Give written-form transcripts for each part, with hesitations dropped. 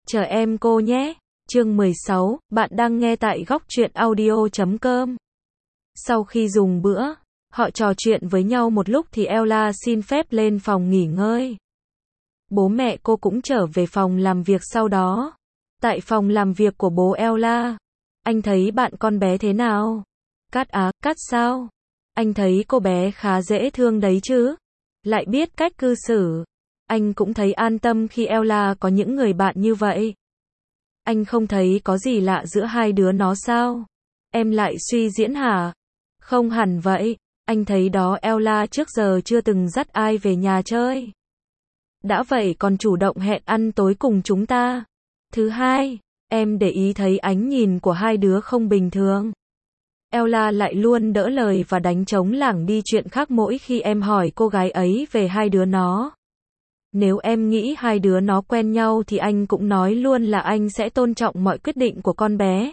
Chờ em cô nhé. Chương 16, bạn đang nghe tại góc truyện audio.com. Sau khi dùng bữa, họ trò chuyện với nhau một lúc thì Ella xin phép lên phòng nghỉ ngơi. Bố mẹ cô cũng trở về phòng làm việc sau đó. Tại phòng làm việc của bố Ella, anh thấy bạn con bé thế nào? Cát sao? Anh thấy cô bé khá dễ thương đấy chứ? Lại biết cách cư xử. Anh cũng thấy an tâm khi Ella có những người bạn như vậy. Anh không thấy có gì lạ giữa hai đứa nó sao? Em lại suy diễn hả? Không hẳn vậy. Anh thấy đó Ella trước giờ chưa từng dắt ai về nhà chơi. Đã vậy còn chủ động hẹn ăn tối cùng chúng ta. Thứ hai, em để ý thấy ánh nhìn của hai đứa không bình thường. Ella lại luôn đỡ lời và đánh trống lảng đi chuyện khác mỗi khi em hỏi cô gái ấy về hai đứa nó. Nếu em nghĩ hai đứa nó quen nhau thì anh cũng nói luôn là anh sẽ tôn trọng mọi quyết định của con bé.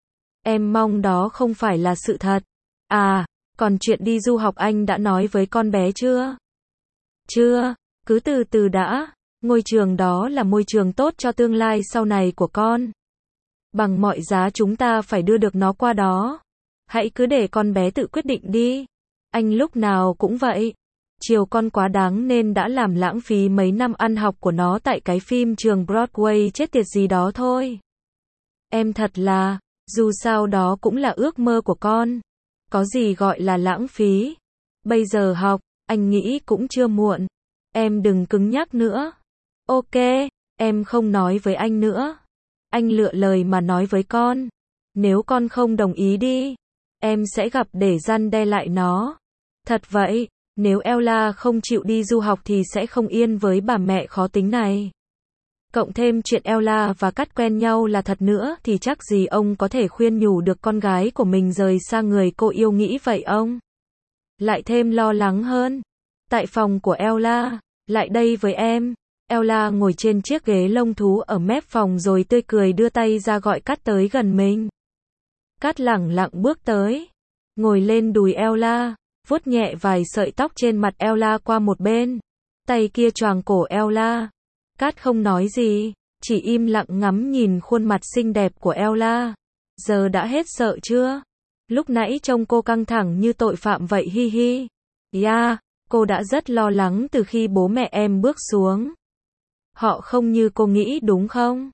Em mong đó không phải là sự thật. À, còn chuyện đi du học anh đã nói với con bé chưa? Chưa, cứ từ từ đã. Ngôi trường đó là môi trường tốt cho tương lai sau này của con. Bằng mọi giá chúng ta phải đưa được nó qua đó. Hãy cứ để con bé tự quyết định đi. Anh lúc nào cũng vậy. Chiều con quá đáng nên đã làm lãng phí mấy năm ăn học của nó tại cái phim trường Broadway chết tiệt gì đó thôi. Em thật là, dù sao đó cũng là ước mơ của con. Có gì gọi là lãng phí. Bây giờ học, anh nghĩ cũng chưa muộn. Em đừng cứng nhắc nữa. Ok, em không nói với anh nữa. Anh lựa lời mà nói với con. Nếu con không đồng ý đi, em sẽ gặp để răn đe lại nó. Thật vậy. Nếu Ella không chịu đi du học thì sẽ không yên với bà mẹ khó tính này. Cộng thêm chuyện Ella và Cát quen nhau là thật nữa thì chắc gì ông có thể khuyên nhủ được con gái của mình rời xa người cô yêu nghĩ vậy ông. Lại thêm lo lắng hơn. Tại phòng của Ella, lại đây với em. Ella ngồi trên chiếc ghế lông thú ở mép phòng rồi tươi cười đưa tay ra gọi Cát tới gần mình. Cát lẳng lặng bước tới, ngồi lên đùi Ella. Vuốt nhẹ vài sợi tóc trên mặt Ella qua một bên. Tay kia choàng cổ Ella. Cát không nói gì, chỉ im lặng ngắm nhìn khuôn mặt xinh đẹp của Ella. Giờ đã hết sợ chưa? Lúc nãy trông cô căng thẳng như tội phạm vậy hi hi. Yeah, cô đã rất lo lắng từ khi bố mẹ em bước xuống. Họ không như cô nghĩ đúng không?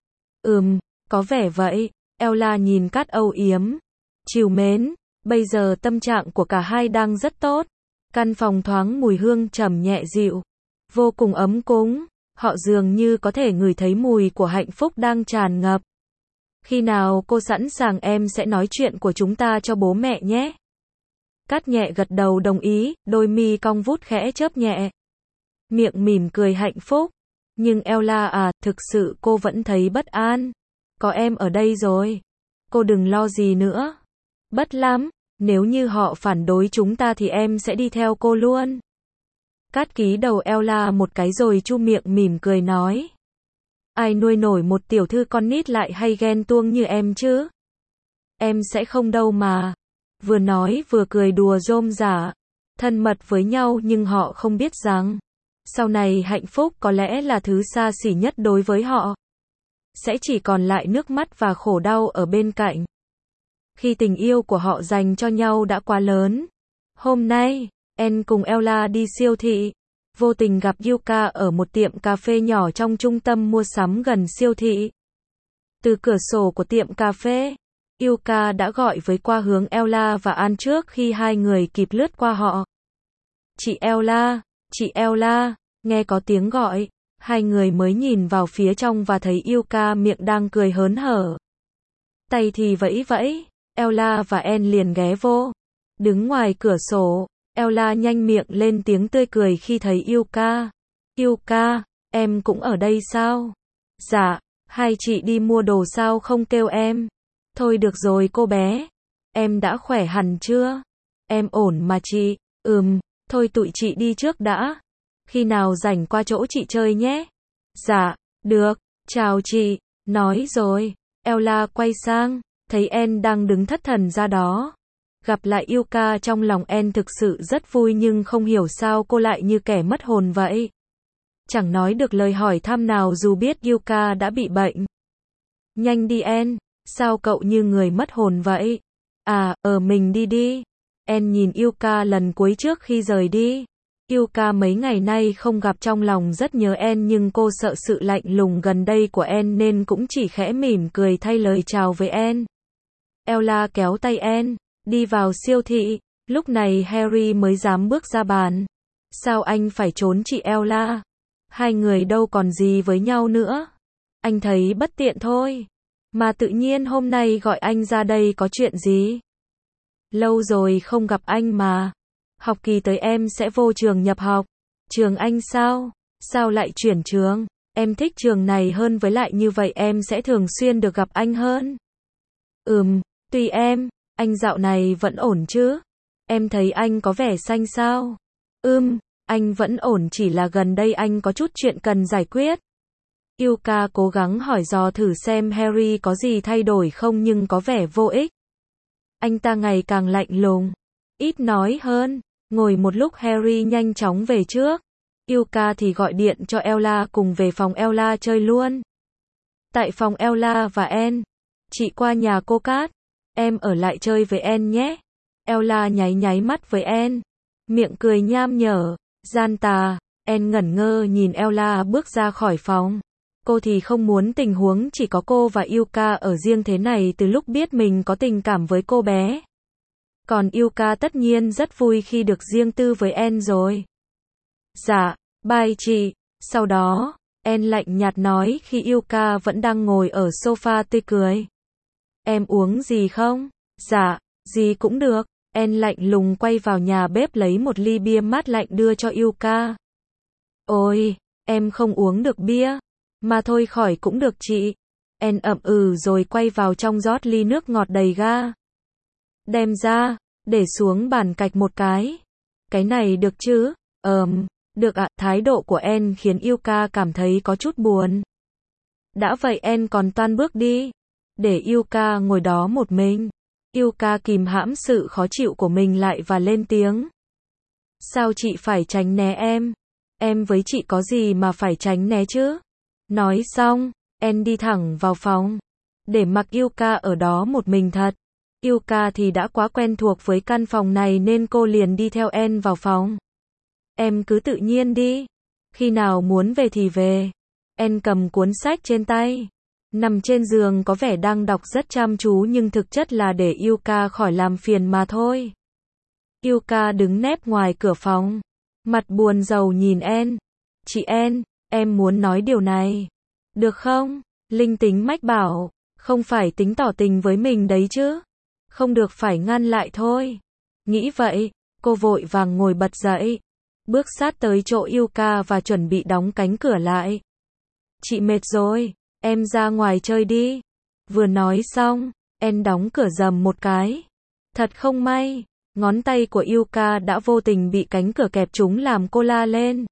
Có vẻ vậy. Ella nhìn Cát âu yếm, trìu mến. Bây giờ tâm trạng của cả hai đang rất tốt. Căn phòng thoáng mùi hương trầm nhẹ dịu, vô cùng ấm cúng. Họ dường như có thể ngửi thấy mùi của hạnh phúc đang tràn ngập. Khi nào cô sẵn sàng em sẽ nói chuyện của chúng ta cho bố mẹ nhé. Cát nhẹ gật đầu đồng ý, đôi mi cong vút khẽ chớp nhẹ. Miệng mỉm cười hạnh phúc. Nhưng Ella thực sự cô vẫn thấy bất an. Có em ở đây rồi. Cô đừng lo gì nữa. Bất lắm, nếu như họ phản đối chúng ta thì em sẽ đi theo cô luôn. Cát ký đầu Ella một cái rồi chu miệng mỉm cười nói. Ai nuôi nổi một tiểu thư con nít lại hay ghen tuông như em chứ? Em sẽ không đâu mà. Vừa nói vừa cười đùa rôm rả. Thân mật với nhau nhưng họ không biết rằng sau này hạnh phúc có lẽ là thứ xa xỉ nhất đối với họ. Sẽ chỉ còn lại nước mắt và khổ đau ở bên cạnh. Khi tình yêu của họ dành cho nhau đã quá lớn. Hôm nay, En cùng Ella đi siêu thị. Vô tình gặp Yuka ở một tiệm cà phê nhỏ trong trung tâm mua sắm gần siêu thị. Từ cửa sổ của tiệm cà phê, Yuka đã gọi với qua hướng Ella và An trước khi hai người kịp lướt qua họ. Chị Ella, nghe có tiếng gọi. Hai người mới nhìn vào phía trong và thấy Yuka miệng đang cười hớn hở. Tay thì vẫy vẫy. Ella và En liền ghé vô. Đứng ngoài cửa sổ, Ella nhanh miệng lên tiếng tươi cười khi thấy Yuka. Yuka, em cũng ở đây sao? Dạ, hai chị đi mua đồ sao không kêu em? Thôi được rồi cô bé. Em đã khỏe hẳn chưa? Em ổn mà chị. Thôi tụi chị đi trước đã. Khi nào rảnh qua chỗ chị chơi nhé. Dạ, được, chào chị. Nói rồi, Ella quay sang. Thấy En đang đứng thất thần ra đó. Gặp lại Yuka trong lòng En thực sự rất vui nhưng không hiểu sao cô lại như kẻ mất hồn vậy. Chẳng nói được lời hỏi thăm nào dù biết Yuka đã bị bệnh. Nhanh đi En, sao cậu như người mất hồn vậy? À, mình đi đi. En nhìn Yuka lần cuối trước khi rời đi. Yuka mấy ngày nay không gặp trong lòng rất nhớ En nhưng cô sợ sự lạnh lùng gần đây của En nên cũng chỉ khẽ mỉm cười thay lời chào với En. Ella kéo tay En, đi vào siêu thị. Lúc này Harry mới dám bước ra bàn. Sao anh phải trốn chị Ella? Hai người đâu còn gì với nhau nữa. Anh thấy bất tiện thôi. Mà tự nhiên hôm nay gọi anh ra đây có chuyện gì? Lâu rồi không gặp anh mà. Học kỳ tới em sẽ vô trường nhập học. Trường anh sao? Sao lại chuyển trường? Em thích trường này hơn với lại như vậy em sẽ thường xuyên được gặp anh hơn. Tùy em, anh dạo này vẫn ổn chứ? Em thấy anh có vẻ xanh sao? Anh vẫn ổn chỉ là gần đây anh có chút chuyện cần giải quyết. Yuka cố gắng hỏi dò thử xem Harry có gì thay đổi không nhưng có vẻ vô ích. Anh ta ngày càng lạnh lùng, ít nói hơn. Ngồi một lúc Harry nhanh chóng về trước. Yuka thì gọi điện cho Ella cùng về phòng Ella chơi luôn. Tại phòng Ella và En, chị qua nhà cô Cát, em ở lại chơi với En nhé. Ella nháy nháy mắt với En, miệng cười nham nhở, gian tà. En ngẩn ngơ nhìn Ella bước ra khỏi phòng. Cô thì không muốn tình huống chỉ có cô và Yuka ở riêng thế này từ lúc biết mình có tình cảm với cô bé. Còn Yuka tất nhiên rất vui khi được riêng tư với En rồi. Dạ, bye chị. Sau đó, En lạnh nhạt nói khi Yuka vẫn đang ngồi ở sofa tươi cười. Em uống gì không? Dạ, gì cũng được. En lạnh lùng quay vào nhà bếp lấy một ly bia mát lạnh đưa cho Yuka. Ôi, em không uống được bia. Mà thôi khỏi cũng được chị. En ậm rồi quay vào trong rót ly nước ngọt đầy ga. Đem ra, để xuống bàn cạch một cái. Cái này được chứ? Được ạ. Thái độ của En khiến Yuka cảm thấy có chút buồn. Đã vậy En còn toan bước đi. Để Yuka ngồi đó một mình. Yuka kìm hãm sự khó chịu của mình lại và lên tiếng. Sao chị phải tránh né em? Em với chị có gì mà phải tránh né chứ? Nói xong, En đi thẳng vào phòng. Để mặc Yuka ở đó một mình thật. Yuka thì đã quá quen thuộc với căn phòng này nên cô liền đi theo En vào phòng. Em cứ tự nhiên đi. Khi nào muốn về thì về. En cầm cuốn sách trên tay. Nằm trên giường có vẻ đang đọc rất chăm chú nhưng thực chất là để Yuka khỏi làm phiền mà thôi. Yuka đứng nép ngoài cửa phòng. Mặt buồn rầu nhìn En. Chị En, em muốn nói điều này. Được không? Linh tính mách bảo. Không phải tính tỏ tình với mình đấy chứ. Không được phải ngăn lại thôi. Nghĩ vậy, cô vội vàng ngồi bật dậy. Bước sát tới chỗ Yuka và chuẩn bị đóng cánh cửa lại. Chị mệt rồi, em ra ngoài chơi đi. Vừa nói xong, En đóng cửa rầm một cái. Thật không may, ngón tay của Yuka đã vô tình bị cánh cửa kẹp trúng làm cô la lên.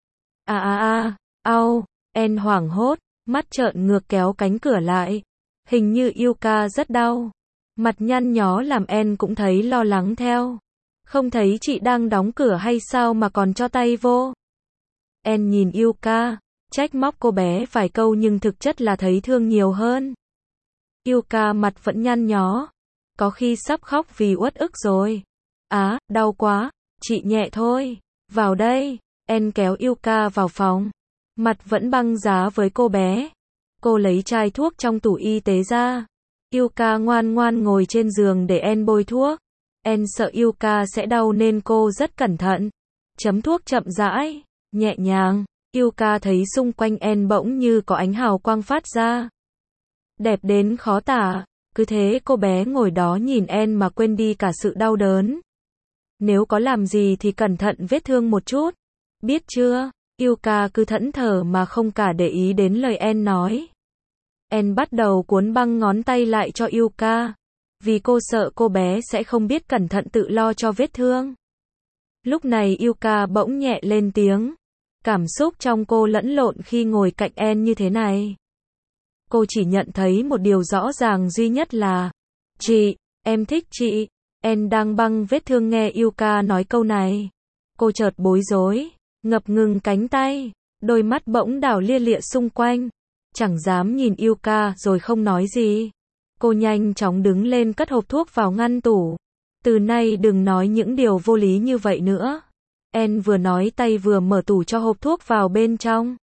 Au, En hoảng hốt, mắt trợn ngược kéo cánh cửa lại. Hình như Yuka rất đau. Mặt nhăn nhó làm En cũng thấy lo lắng theo. Không thấy chị đang đóng cửa hay sao mà còn cho tay vô? En nhìn Yuka, trách móc cô bé vài câu nhưng thực chất là thấy thương nhiều hơn. Yuka mặt vẫn nhăn nhó. Có khi sắp khóc vì uất ức rồi. Đau quá, chị nhẹ thôi. Vào đây, En kéo Yuka vào phòng. Mặt vẫn băng giá với cô bé. Cô lấy chai thuốc trong tủ y tế ra. Yuka ngoan ngoan ngồi trên giường để En bôi thuốc. En sợ Yuka sẽ đau nên cô rất cẩn thận. Chấm thuốc chậm rãi, nhẹ nhàng. Yuka thấy xung quanh En bỗng như có ánh hào quang phát ra. Đẹp đến khó tả. Cứ thế cô bé ngồi đó nhìn En mà quên đi cả sự đau đớn. Nếu có làm gì thì cẩn thận vết thương một chút. Biết chưa? Yuka cứ thẫn thờ mà không cả để ý đến lời En nói. En bắt đầu cuốn băng ngón tay lại cho Yuka. Vì cô sợ cô bé sẽ không biết cẩn thận tự lo cho vết thương. Lúc này Yuka bỗng nhẹ lên tiếng. Cảm xúc trong cô lẫn lộn khi ngồi cạnh En như thế này. Cô chỉ nhận thấy một điều rõ ràng duy nhất là chị, em thích chị. En đang băng vết thương nghe Yuka nói câu này. Cô chợt bối rối, ngập ngừng cánh tay, đôi mắt bỗng đảo lia lịa xung quanh. chẳng dám nhìn Yuka rồi không nói gì. Cô nhanh chóng đứng lên cất hộp thuốc vào ngăn tủ. Từ nay đừng nói những điều vô lý như vậy nữa. En vừa nói tay vừa mở tủ cho hộp thuốc vào bên trong.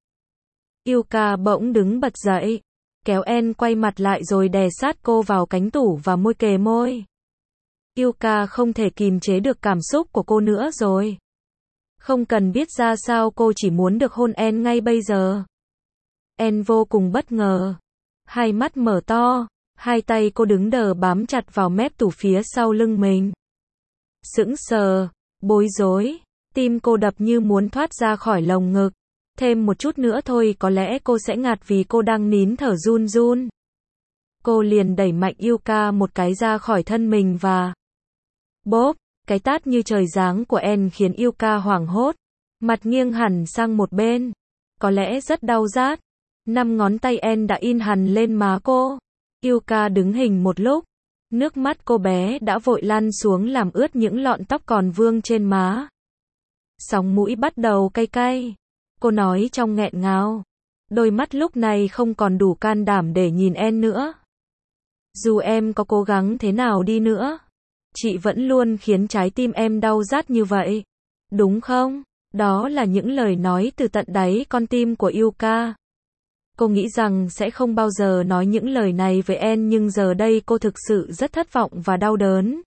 Yuka bỗng đứng bật dậy, kéo En quay mặt lại rồi đè sát cô vào cánh tủ và môi kề môi. Yuka không thể kìm chế được cảm xúc của cô nữa rồi. Không cần biết ra sao cô chỉ muốn được hôn En ngay bây giờ. En vô cùng bất ngờ. Hai mắt mở to, hai tay cô đứng đờ bám chặt vào mép tủ phía sau lưng mình. Sững sờ, bối rối, tim cô đập như muốn thoát ra khỏi lồng ngực. Thêm một chút nữa thôi có lẽ cô sẽ ngạt vì cô đang nín thở run run. Cô liền đẩy mạnh Yuka một cái ra khỏi thân mình và bốp, cái tát như trời giáng của En khiến Yuka hoảng hốt, mặt nghiêng hẳn sang một bên. Có lẽ rất đau rát. 5 ngón tay En đã in hằn lên má cô. Yuka đứng hình một lúc. Nước mắt cô bé đã vội lăn xuống làm ướt những lọn tóc còn vương trên má. Sóng mũi bắt đầu cay cay. Cô nói trong nghẹn ngào. Đôi mắt lúc này không còn đủ can đảm để nhìn En nữa. Dù em có cố gắng thế nào đi nữa, chị vẫn luôn khiến trái tim em đau rát như vậy. Đúng không? Đó là những lời nói từ tận đáy con tim của Yuka. Cô nghĩ rằng sẽ không bao giờ nói những lời này với En nhưng giờ đây cô thực sự rất thất vọng và đau đớn.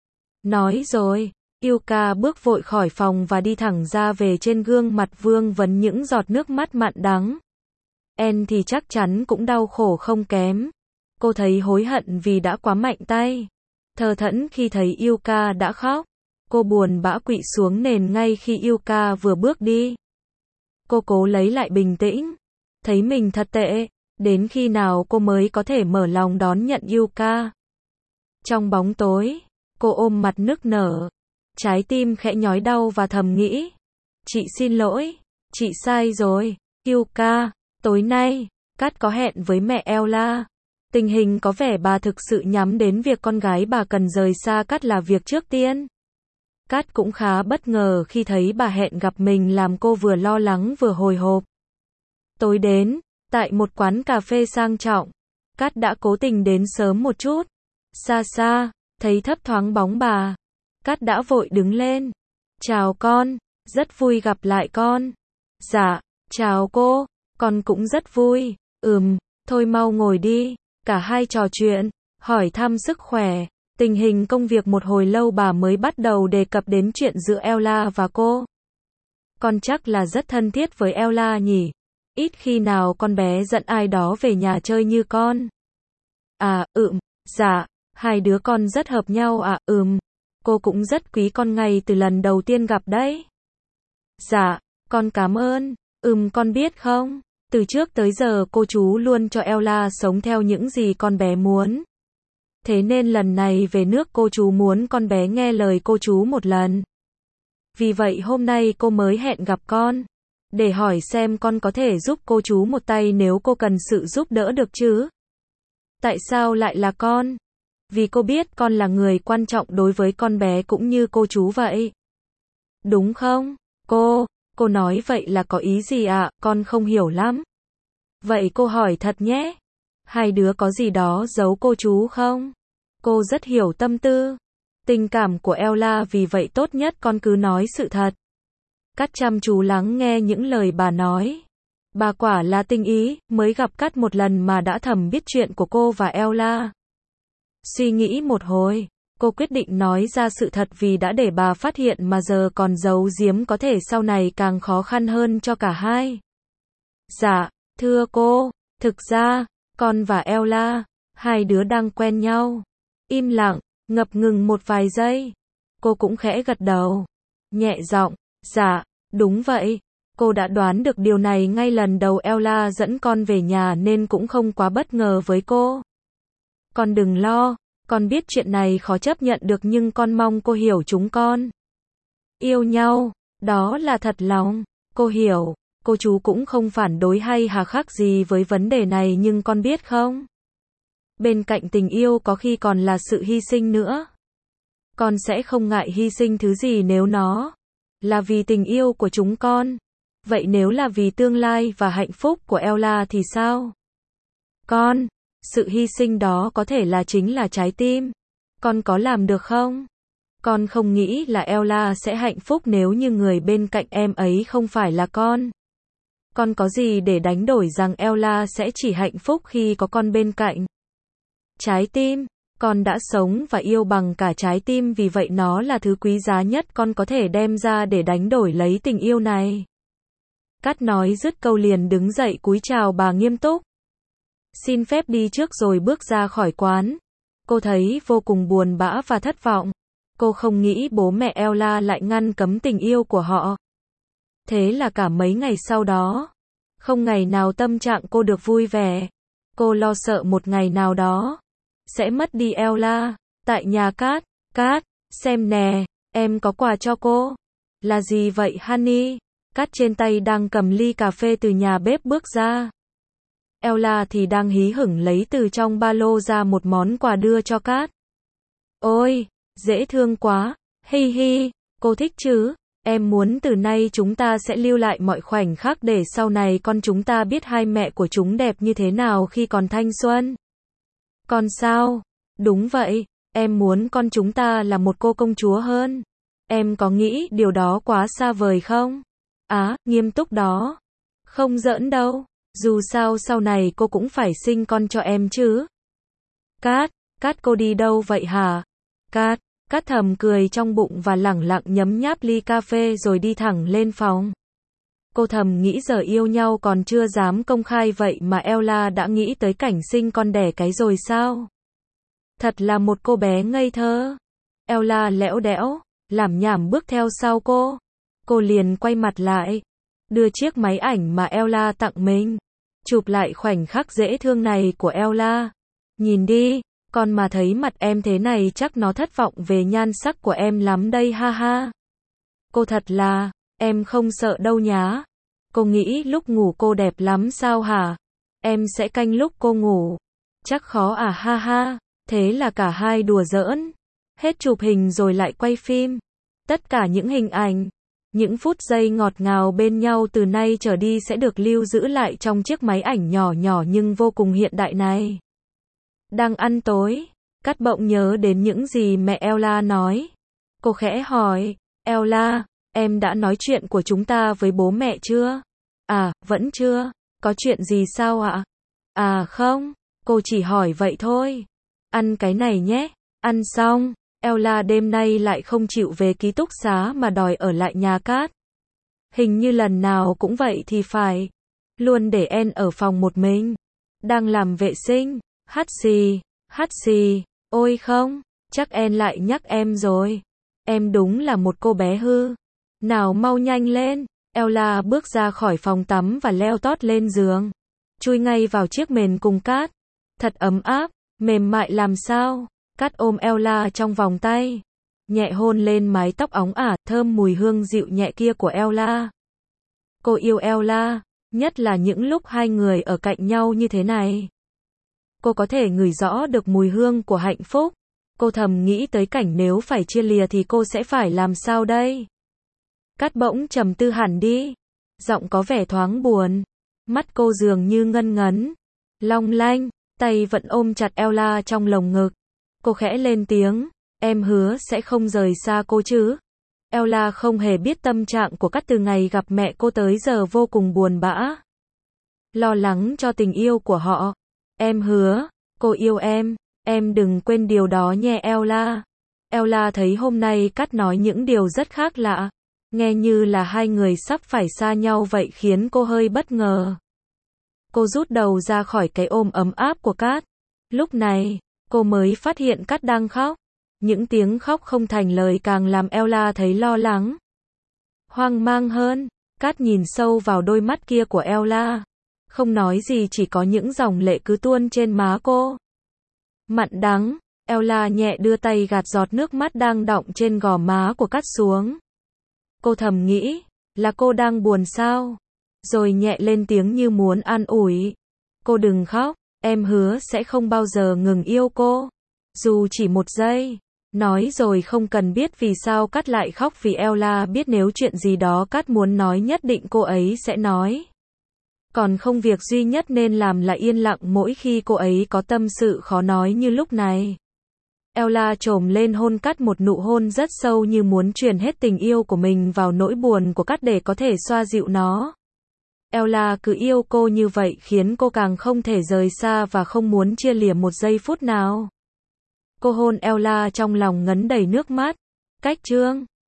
Nói rồi, Yuka bước vội khỏi phòng và đi thẳng ra về trên gương mặt vương vấn những giọt nước mắt mặn đắng. En thì chắc chắn cũng đau khổ không kém. Cô thấy hối hận vì đã quá mạnh tay. Thờ thẫn khi thấy Yuka đã khóc. Cô buồn bã quỵ xuống nền ngay khi Yuka vừa bước đi. Cô cố lấy lại bình tĩnh. Thấy mình thật tệ. Đến khi nào cô mới có thể mở lòng đón nhận Yuka? Trong bóng tối, cô ôm mặt nức nở. Trái tim khẽ nhói đau và thầm nghĩ. Chị xin lỗi. Chị sai rồi. Yuka, tối nay, Kat có hẹn với mẹ Ella. Tình hình có vẻ bà thực sự nhắm đến việc con gái bà cần rời xa Kat là việc trước tiên. Kat cũng khá bất ngờ khi thấy bà hẹn gặp mình làm cô vừa lo lắng vừa hồi hộp. Tối đến, tại một quán cà phê sang trọng, Kat đã cố tình đến sớm một chút. Xa xa, thấy thấp thoáng bóng bà, Kat đã vội đứng lên. Chào con, rất vui gặp lại con. Dạ, chào cô, con cũng rất vui. Thôi mau ngồi đi. Cả hai trò chuyện, hỏi thăm sức khỏe, tình hình công việc một hồi lâu bà mới bắt đầu đề cập đến chuyện giữa Ella và cô. Con chắc là rất thân thiết với Ella nhỉ? Ít khi nào con bé dẫn ai đó về nhà chơi như con. Dạ, hai đứa con rất hợp nhau cô cũng rất quý con ngay từ lần đầu tiên gặp đấy. Dạ, con cảm ơn. Con biết không? Từ trước tới giờ cô chú luôn cho Ella sống theo những gì con bé muốn. Thế nên lần này về nước cô chú muốn con bé nghe lời cô chú một lần. Vì vậy hôm nay cô mới hẹn gặp con. Để hỏi xem con có thể giúp cô chú một tay nếu cô cần sự giúp đỡ được chứ. Tại sao lại là con? Vì cô biết con là người quan trọng đối với con bé cũng như cô chú vậy. Đúng không? Cô nói vậy là có ý gì ạ? Con không hiểu lắm. Vậy cô hỏi thật nhé. Hai đứa có gì đó giấu cô chú không? Cô rất hiểu tâm tư, tình cảm của Ella vì vậy tốt nhất con cứ nói sự thật. Kat chăm chú lắng nghe những lời bà nói. Bà quả là tinh ý, mới gặp Kat một lần mà đã thầm biết chuyện của cô và Ella. Suy nghĩ một hồi, cô quyết định nói ra sự thật vì đã để bà phát hiện mà giờ còn giấu giếm có thể sau này càng khó khăn hơn cho cả hai. Dạ, thưa cô, thực ra, con và Ella, hai đứa đang quen nhau. Im lặng, ngập ngừng một vài giây. Cô cũng khẽ gật đầu, nhẹ giọng, dạ, đúng vậy. Cô đã đoán được điều này ngay lần đầu Ella dẫn con về nhà nên cũng không quá bất ngờ với cô. Con đừng lo, con biết chuyện này khó chấp nhận được nhưng con mong cô hiểu chúng con yêu nhau, đó là thật lòng. Cô hiểu, cô chú cũng không phản đối hay hà khắc gì với vấn đề này nhưng con biết không? Bên cạnh tình yêu có khi còn là sự hy sinh nữa. Con sẽ không ngại hy sinh thứ gì nếu nó là vì tình yêu của chúng con. Vậy nếu là vì tương lai và hạnh phúc của Ella thì sao? Con, sự hy sinh đó có thể là chính là trái tim. Con có làm được không? Con không nghĩ là Ella sẽ hạnh phúc nếu như người bên cạnh em ấy không phải là con. Con có gì để đánh đổi rằng Ella sẽ chỉ hạnh phúc khi có con bên cạnh? Trái tim, con đã sống và yêu bằng cả trái tim, vì vậy nó là thứ quý giá nhất con có thể đem ra để đánh đổi lấy tình yêu này. Cát nói dứt câu liền đứng dậy cúi chào bà nghiêm túc. Xin phép đi trước rồi bước ra khỏi quán. Cô thấy vô cùng buồn bã và thất vọng. Cô không nghĩ bố mẹ Ella lại ngăn cấm tình yêu của họ. Thế là cả mấy ngày sau đó, không ngày nào tâm trạng cô được vui vẻ. Cô lo sợ một ngày nào đó sẽ mất đi Ella. Tại nhà Cát, Cát, xem nè, em có quà cho cô. Là gì vậy honey? Cát trên tay đang cầm ly cà phê từ nhà bếp bước ra. Ella thì đang hí hửng lấy từ trong ba lô ra một món quà đưa cho Cát. Ôi, dễ thương quá, hi hi, cô thích chứ? Em muốn từ nay chúng ta sẽ lưu lại mọi khoảnh khắc để sau này con chúng ta biết hai mẹ của chúng đẹp như thế nào khi còn thanh xuân. Con sao? Đúng vậy, em muốn con chúng ta là một cô công chúa hơn. Em có nghĩ điều đó quá xa vời không? Nghiêm túc đó. Không giỡn đâu, dù sao sau này cô cũng phải sinh con cho em chứ. Cát, cô đi đâu vậy hả? Cát thầm cười trong bụng và lẳng lặng nhấm nháp ly cà phê rồi đi thẳng lên phòng. Cô thầm nghĩ giờ yêu nhau còn chưa dám công khai vậy mà Ella đã nghĩ tới cảnh sinh con đẻ cái rồi sao? Thật là một cô bé ngây thơ. Ella lẽo đẽo, lảm nhảm bước theo sau cô. Cô liền quay mặt lại, đưa chiếc máy ảnh mà Ella tặng mình, chụp lại khoảnh khắc dễ thương này của Ella. Nhìn đi, con mà thấy mặt em thế này chắc nó thất vọng về nhan sắc của em lắm đây ha ha. Cô thật là, em không sợ đâu nhá. Cô nghĩ lúc ngủ cô đẹp lắm sao hả? Em sẽ canh lúc cô ngủ. Chắc khó à ha ha. Thế là cả hai đùa giỡn. Hết chụp hình rồi lại quay phim. Tất cả những hình ảnh, những phút giây ngọt ngào bên nhau từ nay trở đi sẽ được lưu giữ lại trong chiếc máy ảnh nhỏ nhỏ nhưng vô cùng hiện đại này. Đang ăn tối, Cát bỗng nhớ đến những gì mẹ Ella nói. Cô khẽ hỏi, Ella, em đã nói chuyện của chúng ta với bố mẹ chưa? Vẫn chưa. Có chuyện gì sao ạ? Không, cô chỉ hỏi vậy thôi. Ăn cái này nhé. Ăn xong, Ella đêm nay lại không chịu về ký túc xá mà đòi ở lại nhà Cát. Hình như lần nào cũng vậy thì phải. Luôn để En ở phòng một mình. Đang làm vệ sinh. Hắt xì, ôi không, chắc En lại nhắc em rồi. Em đúng là một cô bé hư. Nào mau nhanh lên. Ella bước ra khỏi phòng tắm và leo tót lên giường. Chui ngay vào chiếc mền cùng Cát. Thật ấm áp, mềm mại làm sao. Cát ôm Ella trong vòng tay. Nhẹ hôn lên mái tóc óng ả, thơm mùi hương dịu nhẹ kia của Ella. Cô yêu Ella, nhất là những lúc hai người ở cạnh nhau như thế này. Cô có thể ngửi rõ được mùi hương của hạnh phúc. Cô thầm nghĩ tới cảnh nếu phải chia lìa thì cô sẽ phải làm sao đây? Cát bỗng trầm tư hẳn đi. Giọng có vẻ thoáng buồn. Mắt cô dường như ngân ngấn. Long lanh, tay vẫn ôm chặt Ella trong lồng ngực. Cô khẽ lên tiếng. Em hứa sẽ không rời xa cô chứ? Ella không hề biết tâm trạng của Cát từ ngày gặp mẹ cô tới giờ vô cùng buồn bã. Lo lắng cho tình yêu của họ. Em hứa, cô yêu em đừng quên điều đó nhé Ella. Ella thấy hôm nay Cát nói những điều rất khác lạ. Nghe như là hai người sắp phải xa nhau vậy khiến cô hơi bất ngờ. Cô rút đầu ra khỏi cái ôm ấm áp của Cát. Lúc này, cô mới phát hiện Cát đang khóc. Những tiếng khóc không thành lời càng làm Ella thấy lo lắng. Hoang mang hơn, Cát nhìn sâu vào đôi mắt kia của Ella. Không nói gì, chỉ có những dòng lệ cứ tuôn trên má cô. Mặn đắng, Ella nhẹ đưa tay gạt giọt nước mắt đang đọng trên gò má của Cát xuống. Cô thầm nghĩ, là cô đang buồn sao? Rồi nhẹ lên tiếng như muốn an ủi. Cô đừng khóc, em hứa sẽ không bao giờ ngừng yêu cô. Dù chỉ một giây. Nói rồi không cần biết vì sao Cát lại khóc, vì Ella biết nếu chuyện gì đó Cát muốn nói nhất định cô ấy sẽ nói. Còn không việc duy nhất nên làm là yên lặng mỗi khi cô ấy có tâm sự khó nói như lúc này. Ella chồm lên hôn Cát một nụ hôn rất sâu như muốn truyền hết tình yêu của mình vào nỗi buồn của Cát để có thể xoa dịu nó. Ella cứ yêu cô như vậy khiến cô càng không thể rời xa và không muốn chia lìa một giây phút nào. Cô hôn Ella trong lòng ngấn đầy nước mắt. Cách chương